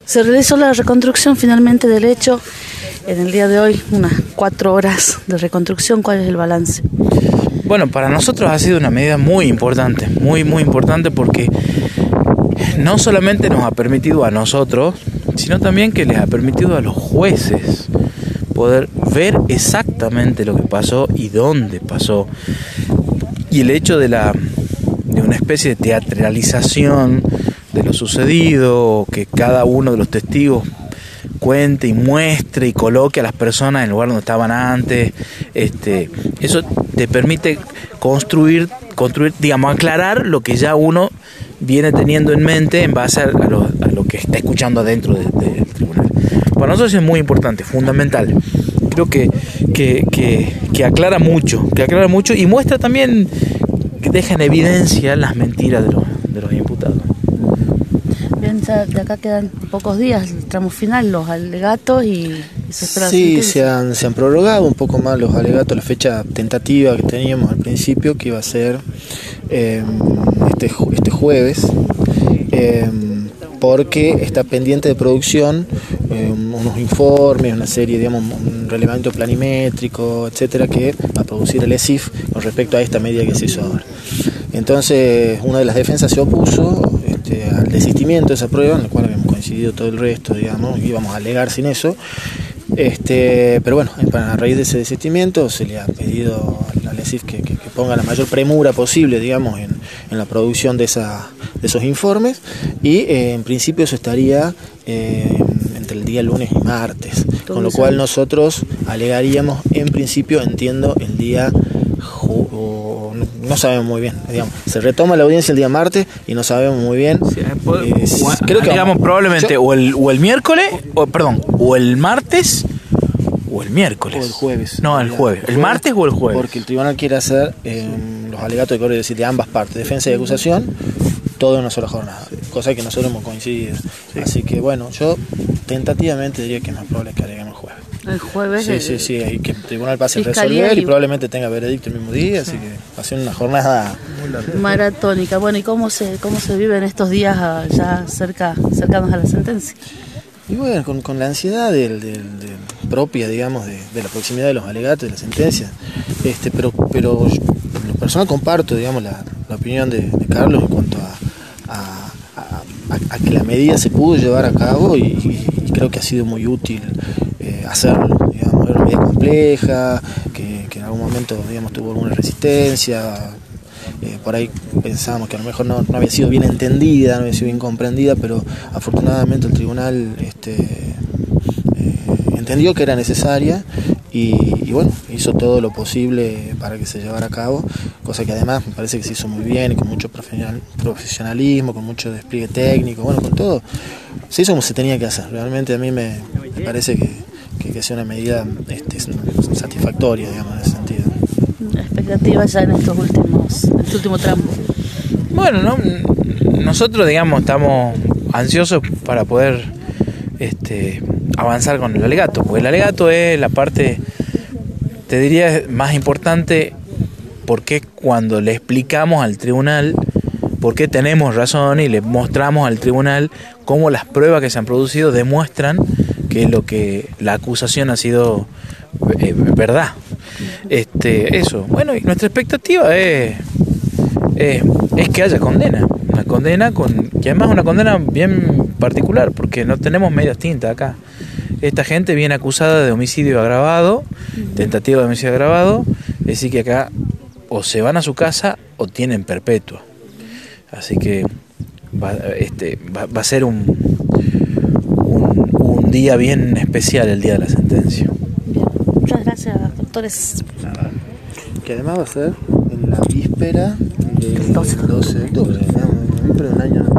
Se realizó la reconstrucción finalmente del hecho en el día de hoy, unas 4 horas de reconstrucción. ¿Cuál es el balance? Bueno, para nosotros ha sido una medida muy importante, muy importante, porque no solamente nos ha permitido a nosotros, sino también que les ha permitido a los jueces poder ver exactamente lo que pasó y dónde pasó. Y el hecho de una especie de teatralización de lo sucedido, que cada uno de los testigos cuente y muestre y coloque a las personas en el lugar donde estaban antes, eso te permite construir, digamos, aclarar lo que ya uno viene teniendo en mente en base a lo que está escuchando adentro del tribunal. Para nosotros es muy importante, fundamental. Creo que aclara mucho y muestra también, que deja en evidencia las mentiras de los imputados. Bien, ya de acá quedan pocos días, el tramo final, los alegatos y se espera. Sí, se han prorrogado un poco más los alegatos, la fecha tentativa que teníamos al principio, que iba a ser este jueves, porque está pendiente de producción unos informes, una serie, digamos, un relevamiento planimétrico, etcétera, que va a producir el ESIF con respecto a esta medida que se hizo ahora. Entonces, una de las defensas se opuso al desistimiento de esa prueba, en la cual habíamos coincidido todo el resto, digamos, íbamos a alegar sin eso. Pero bueno, a raíz de ese desistimiento se le ha pedido al ESIF que ponga la mayor premura posible, digamos, en la producción de esos informes, y en principio eso estaría entre el día lunes y martes, con lo cual nosotros alegaríamos en principio, entiendo, el día no sabemos muy bien, digamos, se retoma la audiencia el día martes y no sabemos muy bien. Sí, creo que digamos probablemente o el miércoles, o el martes o el miércoles. O el jueves. No, el jueves. ¿El martes o el jueves? Porque el tribunal quiere hacer los alegatos de correo, es decir, de ambas partes, defensa y acusación, todo en una sola jornada, cosa que nosotros hemos coincidido. Sí. Así que bueno, yo tentativamente diría que es más probable que aleguemos el jueves. El jueves. Sí, y que el tribunal pase a resolver y probablemente tenga veredicto el mismo día, así que va a ser una jornada muy larga. Maratónica. Bueno, ¿y cómo se viven estos días ya cercanos a la sentencia? Y bueno, con la ansiedad propia, digamos, de la proximidad de los alegatos, de la sentencia, pero en lo personal comparto, digamos, la opinión de Carlos en cuanto a que la medida se pudo llevar a cabo y creo que ha sido muy útil hacerlo, digamos, era una medida compleja, que en algún momento, digamos, tuvo alguna resistencia, por ahí pensábamos que a lo mejor no había sido bien entendida, no había sido bien comprendida, pero afortunadamente el tribunal entendió que era necesaria y bueno, hizo todo lo posible para que se llevara a cabo, cosa que además me parece que se hizo muy bien y con mucho profesionalismo, con mucho despliegue técnico, bueno, con todo, se hizo como se tenía que hacer. Realmente a mí me parece que sea una medida satisfactoria, digamos, en ese sentido. ¿Expectativas ya en este último tramo? Bueno, nosotros, digamos, estamos ansiosos para poder avanzar con el alegato, porque el alegato es la parte, te diría, más importante, porque cuando le explicamos al tribunal por qué tenemos razón y le mostramos al tribunal cómo las pruebas que se han producido demuestran que lo que la acusación ha sido verdad. Eso. Bueno, y nuestra expectativa es que haya condena. Una condena que además es una condena bien particular, porque no tenemos medias tintas acá. Esta gente viene acusada de homicidio agravado, tentativa de homicidio agravado, es decir que acá o se van a su casa o tienen perpetua. Así que va a ser un día bien especial, el día de la sentencia. Bien. Muchas gracias, doctores. Nada. Que además va a ser en la víspera del 12 de octubre, ¿no? Pero un año